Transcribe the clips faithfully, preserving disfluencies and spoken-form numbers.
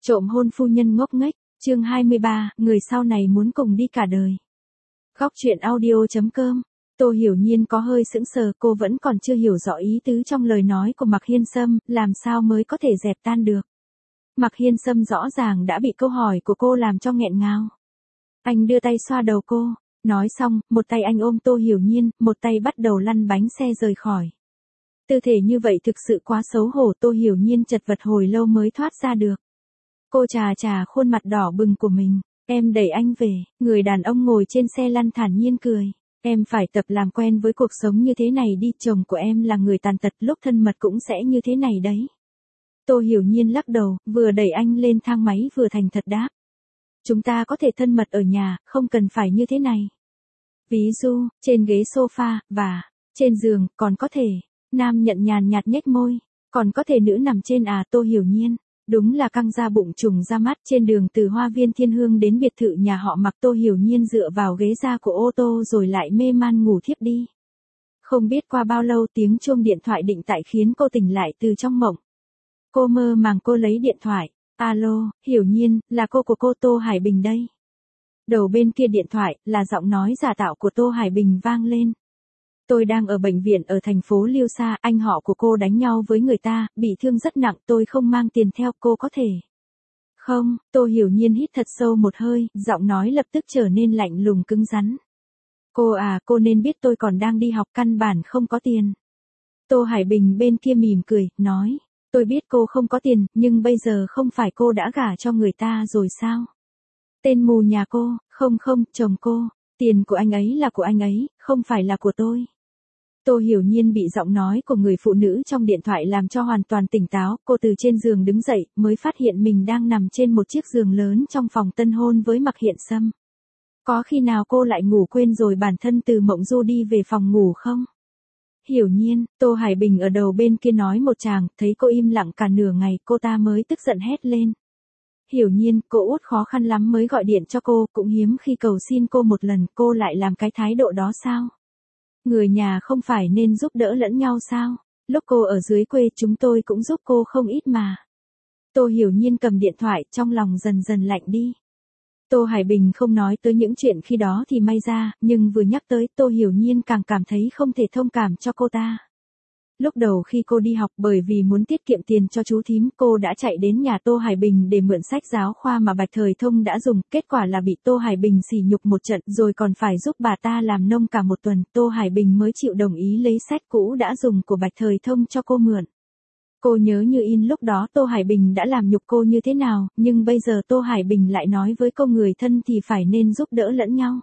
Trộm hôn phu nhân ngốc nghếch, chương hai mươi ba, người sau này muốn cùng đi cả đời. Góc truyện audio.com. Tô Hiểu Nhiên có hơi sững sờ, cô vẫn còn chưa hiểu rõ ý tứ trong lời nói của Mạc Hiên Sâm, làm sao mới có thể dẹp tan được. Mạc Hiên Sâm rõ ràng đã bị câu hỏi của cô làm cho nghẹn ngào. Anh đưa tay xoa đầu cô, nói xong, một tay anh ôm Tô Hiểu Nhiên, một tay bắt đầu lăn bánh xe rời khỏi. Tư thế như vậy thực sự quá xấu hổ, Tô Hiểu Nhiên chật vật hồi lâu mới thoát ra được. Cô chà chà khuôn mặt đỏ bừng của mình, em đẩy anh về, người đàn ông ngồi trên xe lăn thản nhiên cười. Em phải tập làm quen với cuộc sống như thế này đi, chồng của em là người tàn tật, lúc thân mật cũng sẽ như thế này đấy. Tô Hiểu Nhiên lắc đầu, vừa đẩy anh lên thang máy vừa thành thật đáp. Chúng ta có thể thân mật ở nhà, không cần phải như thế này. Ví dụ, trên ghế sofa, và trên giường, còn có thể. Nam nhận nhàn nhạt nhếch môi, còn có thể nữ nằm trên à. Tô Hiểu Nhiên, đúng là căng da bụng trùng ra mắt. Trên đường từ Hoa Viên Thiên Hương đến biệt thự nhà họ Mạc, Tô Hiểu Nhiên dựa vào ghế da của ô tô rồi lại mê man ngủ thiếp đi. Không biết qua bao lâu tiếng chuông điện thoại định tại khiến cô tỉnh lại từ trong mộng. Cô mơ màng cô lấy điện thoại. Alo, Hiểu Nhiên, là cô của cô Tô Hải Bình đây. Đầu bên kia điện thoại là giọng nói giả tạo của Tô Hải Bình vang lên. Tôi đang ở bệnh viện ở thành phố Liêu Sa, anh họ của cô đánh nhau với người ta, bị thương rất nặng, tôi không mang tiền theo, cô có thể. Không, Tô Hiểu Nhiên hít thật sâu một hơi, giọng nói lập tức trở nên lạnh lùng cứng rắn. Cô à, cô nên biết tôi còn đang đi học, căn bản không có tiền. Tô Hải Bình bên kia mỉm cười, nói, tôi biết cô không có tiền, nhưng bây giờ không phải cô đã gả cho người ta rồi sao? Tên mù nhà cô, không không, chồng cô, tiền của anh ấy là của anh ấy, không phải là của tôi. Tô Hiểu Nhiên bị giọng nói của người phụ nữ trong điện thoại làm cho hoàn toàn tỉnh táo, cô từ trên giường đứng dậy, mới phát hiện mình đang nằm trên một chiếc giường lớn trong phòng tân hôn với Mạc Hiên Sâm. Có khi nào cô lại ngủ quên rồi bản thân từ mộng du đi về phòng ngủ không? Hiểu Nhiên, Tô Hải Bình ở đầu bên kia nói một tràng, thấy cô im lặng cả nửa ngày, cô ta mới tức giận hét lên. Hiểu Nhiên, cô út khó khăn lắm mới gọi điện cho cô, cũng hiếm khi cầu xin cô một lần, cô lại làm cái thái độ đó sao? Người nhà không phải nên giúp đỡ lẫn nhau sao? Lúc cô ở dưới quê chúng tôi cũng giúp cô không ít mà. Tô Hiểu Nhiên cầm điện thoại, trong lòng dần dần lạnh đi. Tô Hải Bình không nói tới những chuyện khi đó thì may ra, nhưng vừa nhắc tới Tô Hiểu Nhiên càng cảm thấy không thể thông cảm cho cô ta. Lúc đầu khi cô đi học, bởi vì muốn tiết kiệm tiền cho chú thím, cô đã chạy đến nhà Tô Hải Bình để mượn sách giáo khoa mà Bạch Thời Thông đã dùng, kết quả là bị Tô Hải Bình sỉ nhục một trận, rồi còn phải giúp bà ta làm nông cả một tuần, Tô Hải Bình mới chịu đồng ý lấy sách cũ đã dùng của Bạch Thời Thông cho cô mượn. Cô nhớ như in lúc đó Tô Hải Bình đã làm nhục cô như thế nào, nhưng bây giờ Tô Hải Bình lại nói với cô người thân thì phải nên giúp đỡ lẫn nhau.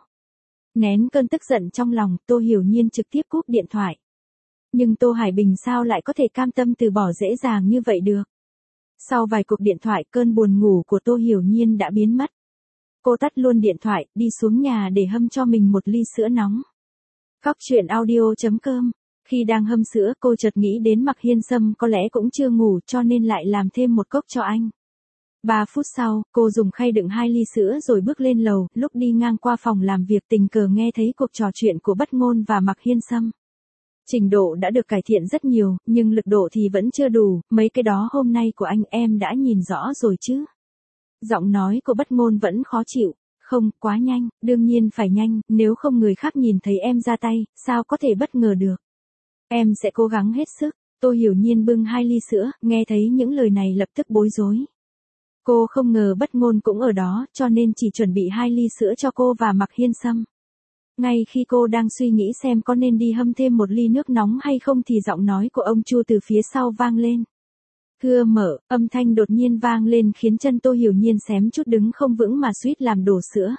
Nén cơn tức giận trong lòng, Tô Hiểu Nhiên trực tiếp cúp điện thoại. Nhưng Tô Hải Bình sao lại có thể cam tâm từ bỏ dễ dàng như vậy được? Sau vài cuộc điện thoại, cơn buồn ngủ của Tô Hiểu Nhiên đã biến mất. Cô tắt luôn điện thoại, đi xuống nhà để hâm cho mình một ly sữa nóng. Góc truyện audio.com. Khi đang hâm sữa, cô chợt nghĩ đến Mạc Hiên Sâm có lẽ cũng chưa ngủ cho nên lại làm thêm một cốc cho anh. Ba phút sau, cô dùng khay đựng hai ly sữa rồi bước lên lầu, lúc đi ngang qua phòng làm việc tình cờ nghe thấy cuộc trò chuyện của Bất Ngôn và Mạc Hiên Sâm. Trình độ đã được cải thiện rất nhiều, nhưng lực độ thì vẫn chưa đủ, mấy cái đó hôm nay của anh em đã nhìn rõ rồi chứ. Giọng nói của Bất Ngôn vẫn khó chịu, không, quá nhanh, đương nhiên phải nhanh, nếu không người khác nhìn thấy em ra tay, sao có thể bất ngờ được. Em sẽ cố gắng hết sức. Tô Hiểu Nhiên bưng hai ly sữa, nghe thấy những lời này lập tức bối rối. Cô không ngờ Bất Ngôn cũng ở đó, cho nên chỉ chuẩn bị hai ly sữa cho cô và Mạc Hiên Sâm. Ngay khi cô đang suy nghĩ xem có nên đi hâm thêm một ly nước nóng hay không thì giọng nói của ông Chu từ phía sau vang lên. Thưa mở, âm thanh đột nhiên vang lên khiến chân Tô Hiểu Nhiên xém chút đứng không vững mà suýt làm đổ sữa.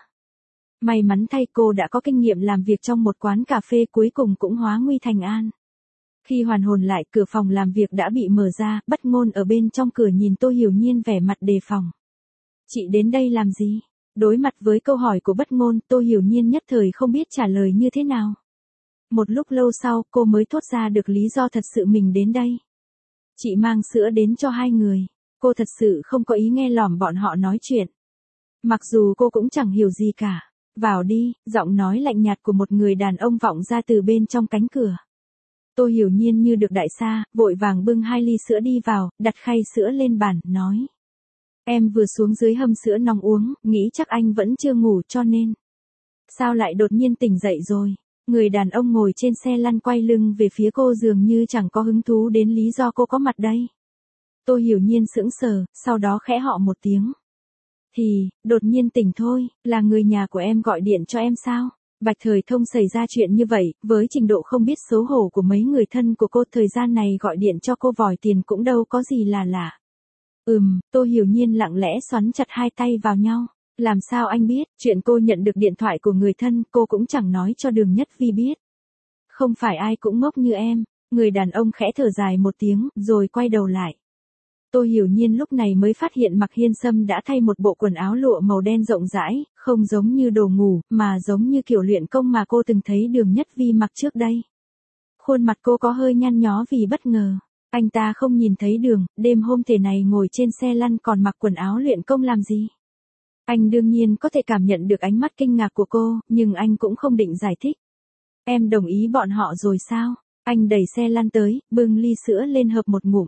May mắn thay cô đã có kinh nghiệm làm việc trong một quán cà phê, cuối cùng cũng hóa nguy thành an. Khi hoàn hồn lại, cửa phòng làm việc đã bị mở ra, Bất Ngôn ở bên trong cửa nhìn Tô Hiểu Nhiên vẻ mặt đề phòng. Chị đến đây làm gì? Đối mặt với câu hỏi của Bất Ngôn, Tô Hiểu Nhiên nhất thời không biết trả lời như thế nào. Một lúc lâu sau, cô mới thốt ra được lý do thật sự mình đến đây. Chị mang sữa đến cho hai người. Cô thật sự không có ý nghe lỏm bọn họ nói chuyện. Mặc dù cô cũng chẳng hiểu gì cả. Vào đi, giọng nói lạnh nhạt của một người đàn ông vọng ra từ bên trong cánh cửa. Tô Hiểu Nhiên như được đại xa, vội vàng bưng hai ly sữa đi vào, đặt khay sữa lên bàn, nói. Em vừa xuống dưới hâm sữa nóng uống, nghĩ chắc anh vẫn chưa ngủ cho nên. Sao lại đột nhiên tỉnh dậy rồi? Người đàn ông ngồi trên xe lăn quay lưng về phía cô dường như chẳng có hứng thú đến lý do cô có mặt đây. Tôi Hiểu Nhiên sững sờ, sau đó khẽ họ một tiếng. Thì, đột nhiên tỉnh thôi, là người nhà của em gọi điện cho em sao? Bạch Thời Thông xảy ra chuyện như vậy, với trình độ không biết xấu hổ của mấy người thân của cô thời gian này gọi điện cho cô vòi tiền cũng đâu có gì là lạ. Ừm, Tô Hiểu Nhiên lặng lẽ xoắn chặt hai tay vào nhau. Làm sao anh biết, chuyện cô nhận được điện thoại của người thân cô cũng chẳng nói cho Đường Nhất Vi biết. Không phải ai cũng ngốc như em, người đàn ông khẽ thở dài một tiếng, rồi quay đầu lại. Tô Hiểu Nhiên lúc này mới phát hiện Mạc Hiên Sâm đã thay một bộ quần áo lụa màu đen rộng rãi, không giống như đồ ngủ, mà giống như kiểu luyện công mà cô từng thấy Đường Nhất Vi mặc trước đây. Khuôn mặt cô có hơi nhăn nhó vì bất ngờ. Anh ta không nhìn thấy Đường, đêm hôm thế này ngồi trên xe lăn còn mặc quần áo luyện công làm gì? Anh đương nhiên có thể cảm nhận được ánh mắt kinh ngạc của cô, nhưng anh cũng không định giải thích. Em đồng ý bọn họ rồi sao? Anh đẩy xe lăn tới, bưng ly sữa lên hợp một ngụm.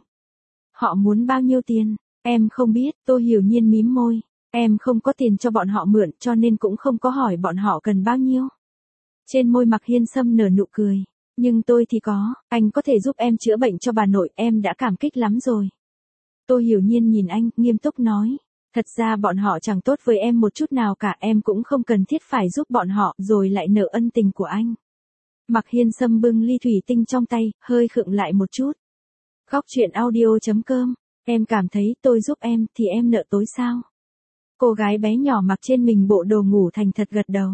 Họ muốn bao nhiêu tiền? Em không biết, Tô Hiểu Nhiên mím môi. Em không có tiền cho bọn họ mượn cho nên cũng không có hỏi bọn họ cần bao nhiêu. Trên môi Mạc Hiên Sâm nở nụ cười. Nhưng tôi thì có, anh có thể giúp em chữa bệnh cho bà nội, em đã cảm kích lắm rồi. Tô Hiểu Nhiên nhìn anh, nghiêm túc nói. Thật ra bọn họ chẳng tốt với em một chút nào cả, em cũng không cần thiết phải giúp bọn họ, rồi lại nợ ân tình của anh. Mạc Hiên Sâm bưng ly thủy tinh trong tay, hơi khựng lại một chút. Góc truyện audio chấm com, em cảm thấy tôi giúp em thì em nợ tối sao? Cô gái bé nhỏ mặc trên mình bộ đồ ngủ thành thật gật đầu.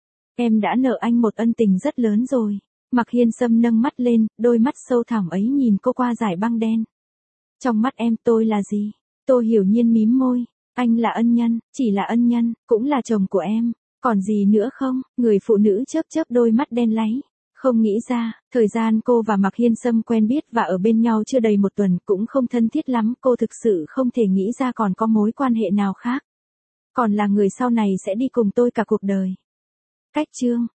Em đã nợ anh một ân tình rất lớn rồi. Mạc Hiên Sâm nâng mắt lên, đôi mắt sâu thẳm ấy nhìn cô qua dải băng đen. Trong mắt em tôi là gì? Tô Hiểu Nhiên mím môi. Anh là ân nhân, chỉ là ân nhân, cũng là chồng của em. Còn gì nữa không? Người phụ nữ chớp chớp đôi mắt đen láy. Không nghĩ ra, thời gian cô và Mạc Hiên Sâm quen biết và ở bên nhau chưa đầy một tuần cũng không thân thiết lắm. Cô thực sự không thể nghĩ ra còn có mối quan hệ nào khác. Còn là người sau này sẽ đi cùng tôi cả cuộc đời. Cách chương